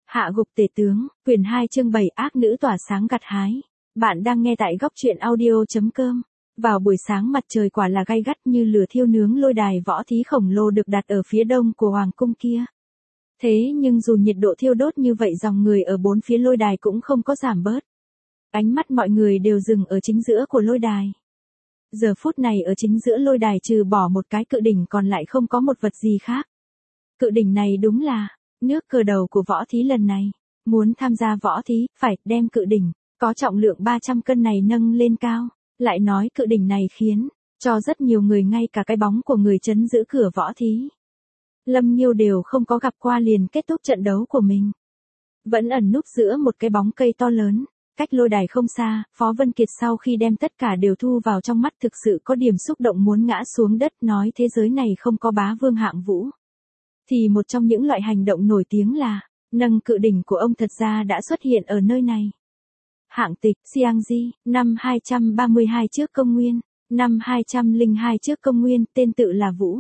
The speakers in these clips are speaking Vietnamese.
Hạ gục tể tướng, quyển 2 chương 7 ác nữ tỏa sáng gặt hái. Bạn đang nghe tại góc truyện audio.com. Vào buổi sáng mặt trời quả là gay gắt như lửa thiêu nướng lôi đài võ thí khổng lồ được đặt ở phía đông của hoàng cung kia. Thế nhưng dù nhiệt độ thiêu đốt như vậy dòng người ở bốn phía lôi đài cũng không có giảm bớt. Ánh mắt mọi người đều dừng ở chính giữa của lôi đài. Giờ phút này ở chính giữa lôi đài trừ bỏ một cái cự đỉnh còn lại không có một vật gì khác. Cự đỉnh này đúng là nước cờ đầu của võ thí lần này. Muốn tham gia võ thí, phải đem cự đỉnh, có trọng lượng 300 cân này nâng lên cao. Lại nói cự đỉnh này khiến cho rất nhiều người ngay cả cái bóng của người trấn giữ cửa võ thí. Lâm Nghiêu đều không có gặp qua liền kết thúc trận đấu của mình. Vẫn ẩn núp giữa một cái bóng cây to lớn, cách lôi đài không xa, Phó Vân Kiệt sau khi đem tất cả đều thu vào trong mắt thực sự có điểm xúc động muốn ngã xuống đất nói thế giới này không có bá vương hạng vũ. Thì một trong những loại hành động nổi tiếng là, nâng cự đỉnh của ông thật ra đã xuất hiện ở nơi này. Hạng tịch, Xiangji, năm 232 trước công nguyên, năm 202 trước công nguyên, tên tự là Vũ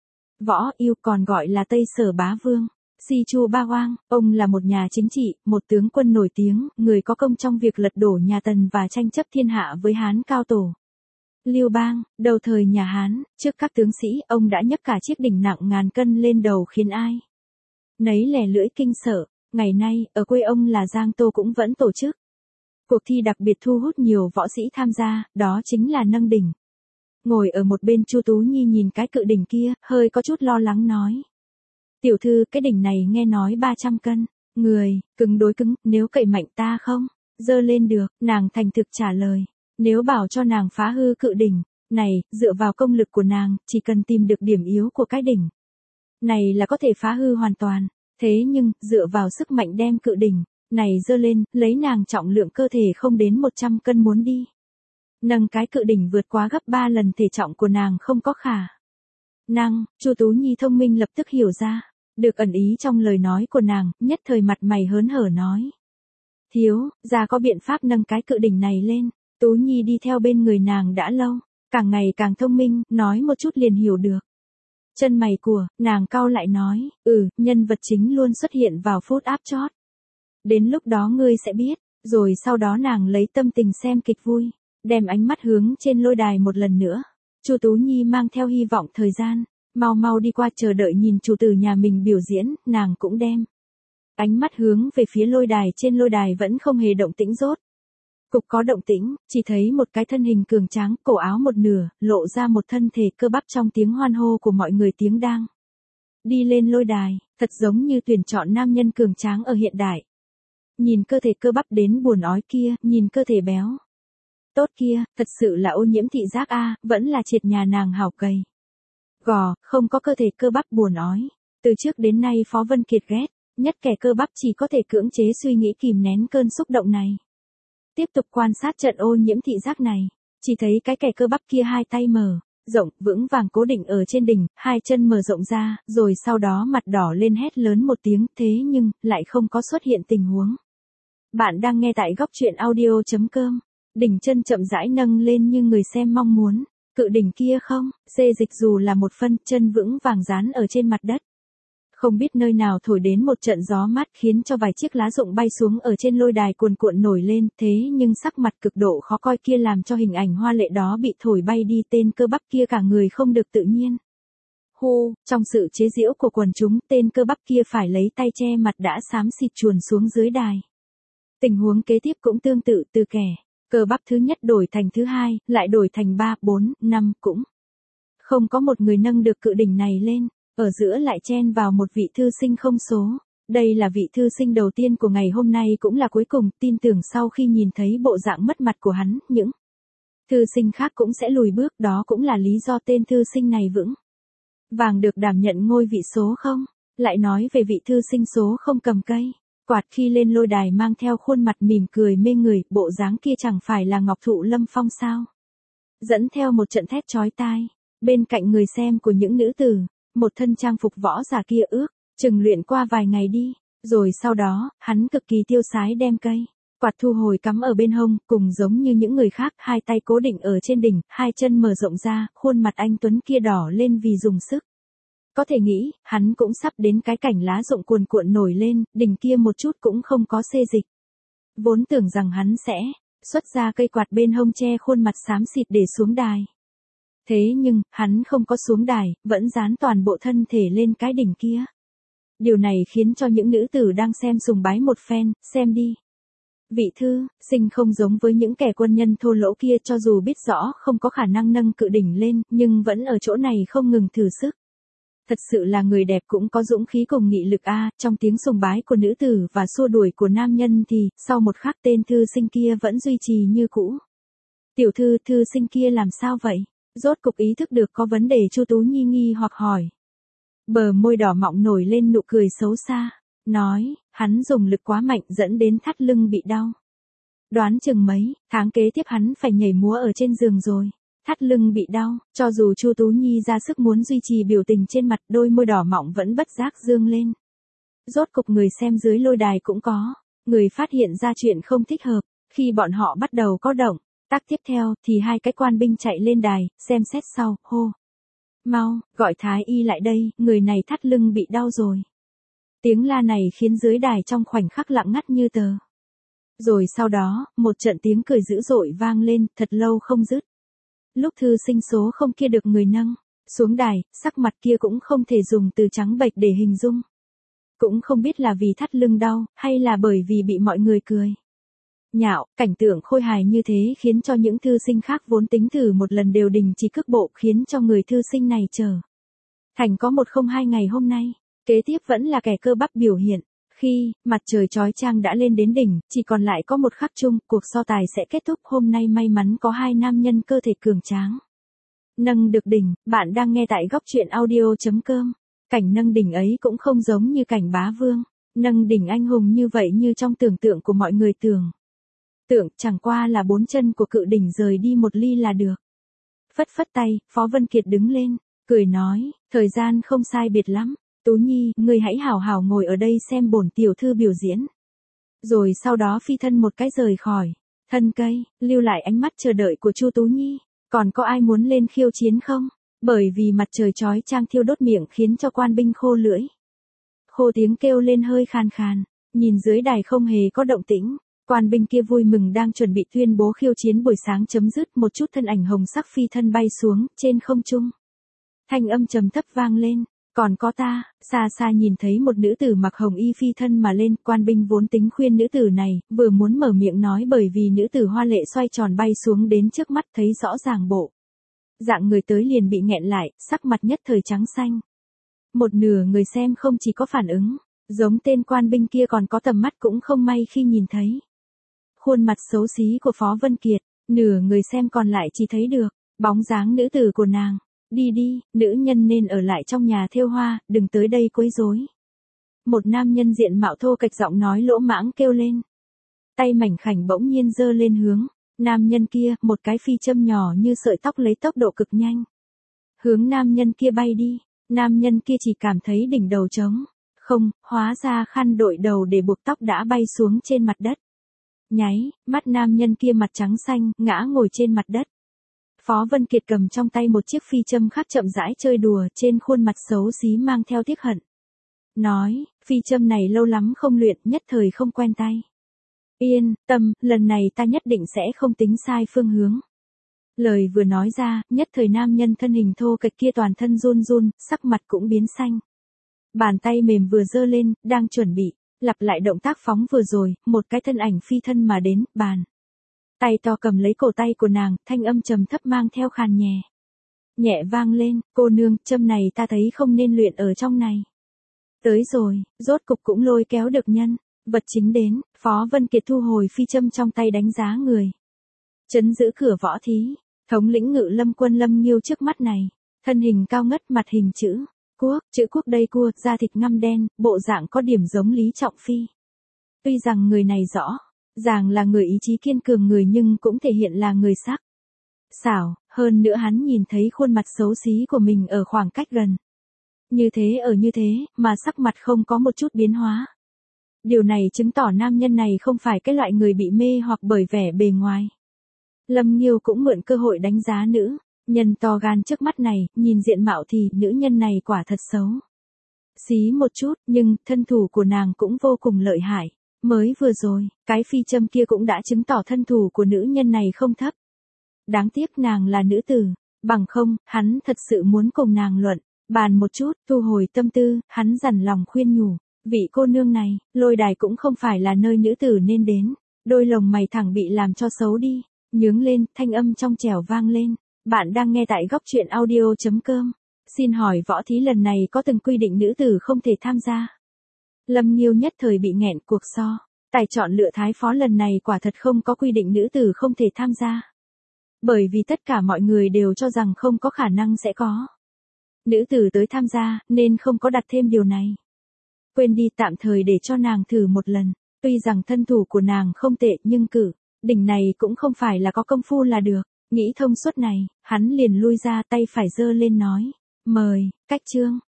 Võ Yêu còn gọi là Tây Sở Bá Vương. Si Chu Ba Hoang, ông là một nhà chính trị, một tướng quân nổi tiếng, người có công trong việc lật đổ nhà Tần và tranh chấp thiên hạ với Hán Cao Tổ. Liêu Bang, đầu thời nhà Hán, trước các tướng sĩ, ông đã nhấc cả chiếc đỉnh nặng ngàn cân lên đầu khiến ai nấy lè lưỡi kinh sợ. Ngày nay, ở quê ông là Giang Tô cũng vẫn tổ chức cuộc thi đặc biệt thu hút nhiều võ sĩ tham gia, đó chính là nâng đỉnh. Ngồi ở một bên Chu Tú Nhi nhìn cái cự đỉnh kia, hơi có chút lo lắng nói. Tiểu thư, cái đỉnh này nghe nói 300 cân, người, cứng đối cứng, nếu cậy mạnh ta không dơ lên được, nàng thành thực trả lời. Nếu bảo cho nàng phá hư cự đỉnh này, dựa vào công lực của nàng, chỉ cần tìm được điểm yếu của cái đỉnh này là có thể phá hư hoàn toàn. Thế nhưng, dựa vào sức mạnh đem cự đỉnh này dơ lên, lấy nàng trọng lượng cơ thể không đến 100 cân muốn đi nâng cái cự đỉnh vượt quá gấp 3 lần thể trọng của nàng không có khả năng. Chu Tú Nhi thông minh lập tức hiểu ra được ẩn ý trong lời nói của nàng, nhất thời mặt mày hớn hở nói. Thiếu gia có biện pháp nâng cái cự đỉnh này lên. Tú Nhi đi theo bên người nàng đã lâu, càng ngày càng thông minh, nói một chút liền hiểu được. Chân mày của nàng cau lại nói, nhân vật chính luôn xuất hiện vào phút áp chót. Đến lúc đó ngươi sẽ biết, rồi sau đó nàng lấy tâm tình xem kịch vui, đem ánh mắt hướng trên lôi đài một lần nữa. Chu Tú Nhi mang theo hy vọng thời gian, mau mau đi qua chờ đợi nhìn chủ tử nhà mình biểu diễn, nàng cũng đem ánh mắt hướng về phía lôi đài, trên lôi đài vẫn không hề động tĩnh rốt. Cục có động tĩnh, chỉ thấy một cái thân hình cường tráng, cổ áo một nửa, lộ ra một thân thể cơ bắp trong tiếng hoan hô của mọi người tiếng đang đi lên lôi đài, thật giống như tuyển chọn nam nhân cường tráng ở hiện đại. Nhìn cơ thể cơ bắp đến buồn ói kia, nhìn cơ thể béo tốt kia, thật sự là ô nhiễm thị giác a, vẫn là triệt nhà nàng hảo cầy gò, không có cơ thể cơ bắp buồn ói. Từ trước đến nay Phó Vân Kiệt ghét nhất kẻ cơ bắp, chỉ có thể cưỡng chế suy nghĩ kìm nén cơn xúc động này. Tiếp tục quan sát trận ô nhiễm thị giác này, chỉ thấy cái kẻ cơ bắp kia hai tay mở rộng, vững vàng cố định ở trên đỉnh, hai chân mở rộng ra, rồi sau đó mặt đỏ lên hét lớn một tiếng, thế nhưng lại không có xuất hiện tình huống. Bạn đang nghe tại góc truyện audio.com. Đỉnh chân chậm rãi nâng lên như người xem mong muốn. Cự đỉnh kia không xê dịch dù là một phân, chân vững vàng dán ở trên mặt đất. Không biết nơi nào thổi đến một trận gió mát khiến cho vài chiếc lá rụng bay xuống ở trên lôi đài cuồn cuộn nổi lên, thế nhưng sắc mặt cực độ khó coi kia làm cho hình ảnh hoa lệ đó bị thổi bay đi, tên cơ bắp kia cả người không được tự nhiên. Hô, trong sự chế giễu của quần chúng, tên cơ bắp kia phải lấy tay che mặt đã xám xịt chuồn xuống dưới đài. Tình huống kế tiếp cũng tương tự, từ kẻ cơ bắp thứ nhất đổi thành thứ hai, lại đổi thành 3, 4, 5 cũng không có một người nâng được cự đỉnh này lên. Ở giữa lại chen vào một vị thư sinh không số. Đây là vị thư sinh đầu tiên của ngày hôm nay cũng là cuối cùng, tin tưởng sau khi nhìn thấy bộ dạng mất mặt của hắn, những thư sinh khác cũng sẽ lùi bước, đó cũng là lý do tên thư sinh này vững vàng được đảm nhận ngôi vị số không. Lại nói về vị thư sinh số không cầm cây quạt khi lên lôi đài mang theo khuôn mặt mỉm cười mê người, bộ dáng kia chẳng phải là Ngọc Thụ Lâm Phong sao. Dẫn theo một trận thét chói tai, bên cạnh người xem của những nữ tử. Một thân trang phục võ giả kia ước chừng luyện qua vài ngày đi, rồi sau đó, hắn cực kỳ tiêu sái đem cây quạt thu hồi cắm ở bên hông, cùng giống như những người khác, hai tay cố định ở trên đỉnh, hai chân mở rộng ra, khuôn mặt anh tuấn kia đỏ lên vì dùng sức. Có thể nghĩ, hắn cũng sắp đến cái cảnh lá rụng cuồn cuộn nổi lên, đỉnh kia một chút cũng không có xê dịch. Vốn tưởng rằng hắn sẽ xuất ra cây quạt bên hông che khuôn mặt xám xịt để xuống đài. Thế nhưng, hắn không có xuống đài, vẫn dán toàn bộ thân thể lên cái đỉnh kia. Điều này khiến cho những nữ tử đang xem sùng bái một phen, xem đi. Vị thư sinh không giống với những kẻ quân nhân thô lỗ kia, cho dù biết rõ không có khả năng nâng cự đỉnh lên, nhưng vẫn ở chỗ này không ngừng thử sức. Thật sự là người đẹp cũng có dũng khí cùng nghị lực a. Trong tiếng sùng bái của nữ tử và xua đuổi của nam nhân thì, sau một khắc tên thư sinh kia vẫn duy trì như cũ. Tiểu thư, thư sinh kia làm sao vậy? Rốt cục ý thức được có vấn đề, Chu Tú Nhi nghi hoặc hỏi. Bờ môi đỏ mọng nổi lên nụ cười xấu xa, nói, hắn dùng lực quá mạnh dẫn đến thắt lưng bị đau. Đoán chừng mấy tháng kế tiếp hắn phải nhảy múa ở trên giường rồi. Thắt lưng bị đau, cho dù Chu Tú Nhi ra sức muốn duy trì biểu tình trên mặt, đôi môi đỏ mọng vẫn bất giác dương lên. Rốt cục người xem dưới lôi đài cũng có người phát hiện ra chuyện không thích hợp. Khi bọn họ bắt đầu có động tác tiếp theo thì hai cái quan binh chạy lên đài, xem xét sau, hô. Mau, gọi thái y lại đây, người này thắt lưng bị đau rồi. Tiếng la này khiến dưới đài trong khoảnh khắc lặng ngắt như tờ. Rồi sau đó, một trận tiếng cười dữ dội vang lên, thật lâu không dứt. Lúc thư sinh số không kia được người nâng xuống đài, sắc mặt kia cũng không thể dùng từ trắng bệch để hình dung. Cũng không biết là vì thắt lưng đau, hay là bởi vì bị mọi người cười nhạo. Cảnh tượng khôi hài như thế khiến cho những thư sinh khác vốn tính thử một lần đều đình chỉ cước bộ, khiến cho người thư sinh này trở thành có 102 ngày hôm nay. Kế tiếp vẫn là kẻ cơ bắp biểu hiện. Khi mặt trời chói chang đã lên đến đỉnh, chỉ còn lại có một khắc chung, cuộc so tài sẽ kết thúc. Hôm nay may mắn có hai nam nhân cơ thể cường tráng nâng được đỉnh. Bạn đang nghe tại góc truyện audio.com. Cảnh nâng đỉnh ấy cũng không giống như cảnh bá vương nâng đỉnh anh hùng như vậy như trong tưởng tượng của mọi người tưởng chẳng qua là 4 chân của cự đỉnh rời đi một ly là được. Phất phất tay, Phó Vân Kiệt đứng lên, cười nói, thời gian không sai biệt lắm. Tú Nhi, ngươi hãy hảo hảo ngồi ở đây xem bổn tiểu thư biểu diễn. Rồi sau đó phi thân một cái rời khỏi thân cây, lưu lại ánh mắt chờ đợi của Chu Tú Nhi. Còn có ai muốn lên khiêu chiến không? Bởi vì mặt trời chói chang thiêu đốt miệng khiến cho quan binh khô lưỡi. Khô tiếng kêu lên hơi khàn khàn, nhìn dưới đài không hề có động tĩnh. Quan binh kia vui mừng đang chuẩn bị tuyên bố khiêu chiến buổi sáng chấm dứt, một chút thân ảnh hồng sắc phi thân bay xuống trên không trung. Thanh âm trầm thấp vang lên. Còn có ta, xa xa nhìn thấy một nữ tử mặc hồng y phi thân mà lên, quan binh vốn tính khuyên nữ tử này, vừa muốn mở miệng nói bởi vì nữ tử hoa lệ xoay tròn bay xuống đến trước mắt, thấy rõ ràng bộ dạng người tới liền bị nghẹn lại, sắc mặt nhất thời trắng xanh. Một nửa người xem không chỉ có phản ứng, giống tên quan binh kia còn có tầm mắt cũng không may khi nhìn thấy khuôn mặt xấu xí của Phó Vân Kiệt, nửa người xem còn lại chỉ thấy được bóng dáng nữ tử của nàng. Đi đi, nữ nhân nên ở lại trong nhà thêu hoa, đừng tới đây quấy rối. Một nam nhân diện mạo thô kệch giọng nói lỗ mãng kêu lên. Tay mảnh khảnh bỗng nhiên giơ lên hướng nam nhân kia, một cái phi châm nhỏ như sợi tóc lấy tốc độ cực nhanh. Hướng nam nhân kia bay đi, nam nhân kia chỉ cảm thấy đỉnh đầu trống không, hóa ra khăn đội đầu để buộc tóc đã bay xuống trên mặt đất. Nháy mắt nam nhân kia mặt trắng xanh, ngã ngồi trên mặt đất. Phó Vân Kiệt cầm trong tay một chiếc phi châm khác chậm rãi chơi đùa, trên khuôn mặt xấu xí mang theo tiếc hận. Nói, phi châm này lâu lắm không luyện, nhất thời không quen tay. Yên tâm, lần này ta nhất định sẽ không tính sai phương hướng. Lời vừa nói ra, nhất thời nam nhân thân hình thô kệch kia toàn thân run run, sắc mặt cũng biến xanh. Bàn tay mềm vừa giơ lên, đang chuẩn bị lặp lại động tác phóng vừa rồi, một cái thân ảnh phi thân mà đến, bàn tay to cầm lấy cổ tay của nàng, thanh âm trầm thấp mang theo khàn nhẹ vang lên, cô nương, châm này ta thấy không nên luyện ở trong này. Tới rồi, rốt cục cũng lôi kéo được nhân vật chính đến. Phó Vân Kiệt thu hồi phi châm trong tay, đánh giá người trấn giữ cửa võ thí, thống lĩnh Ngự Lâm quân Lâm Nghiêu trước mắt này, thân hình cao ngất, mặt hình chữ quốc đây cua, da thịt ngăm đen, bộ dạng có điểm giống Lý Trọng Phi. Tuy rằng người này rõ ràng là người ý chí kiên cường người, nhưng cũng thể hiện là người sắc sảo, hơn nữa hắn nhìn thấy khuôn mặt xấu xí của mình ở khoảng cách gần. Như thế, mà sắc mặt không có một chút biến hóa. Điều này chứng tỏ nam nhân này không phải cái loại người bị mê hoặc bởi vẻ bề ngoài. Lâm Nghiêu cũng mượn cơ hội đánh giá nữ Nhân to gan trước mắt này, nhìn diện mạo thì nữ nhân này quả thật xấu xí một chút, nhưng thân thủ của nàng cũng vô cùng lợi hại. Mới vừa rồi, cái phi châm kia cũng đã chứng tỏ thân thủ của nữ nhân này không thấp. Đáng tiếc nàng là nữ tử, bằng không, hắn thật sự muốn cùng nàng luận, bàn một chút, thu hồi tâm tư, hắn dằn lòng khuyên nhủ. Vị cô nương này, lôi đài cũng không phải là nơi nữ tử nên đến. Đôi lồng mày thẳng bị làm cho xấu đi, nhướng lên, thanh âm trong trẻo vang lên. Bạn đang nghe tại góc truyện audio.com. Xin hỏi võ thí lần này có từng quy định nữ tử không thể tham gia? Lâm Nghiêu nhất thời bị nghẹn cuộc so. Tài chọn lựa thái phó lần này quả thật không có quy định nữ tử không thể tham gia. Bởi vì tất cả mọi người đều cho rằng không có khả năng sẽ có nữ tử tới tham gia, nên không có đặt thêm điều này. Quên đi, tạm thời để cho nàng thử một lần. Tuy rằng thân thủ của nàng không tệ nhưng cử đỉnh này cũng không phải là có công phu là được. Nghĩ thông suốt này, hắn liền lui ra, tay phải giơ lên nói. Mời, cách chương.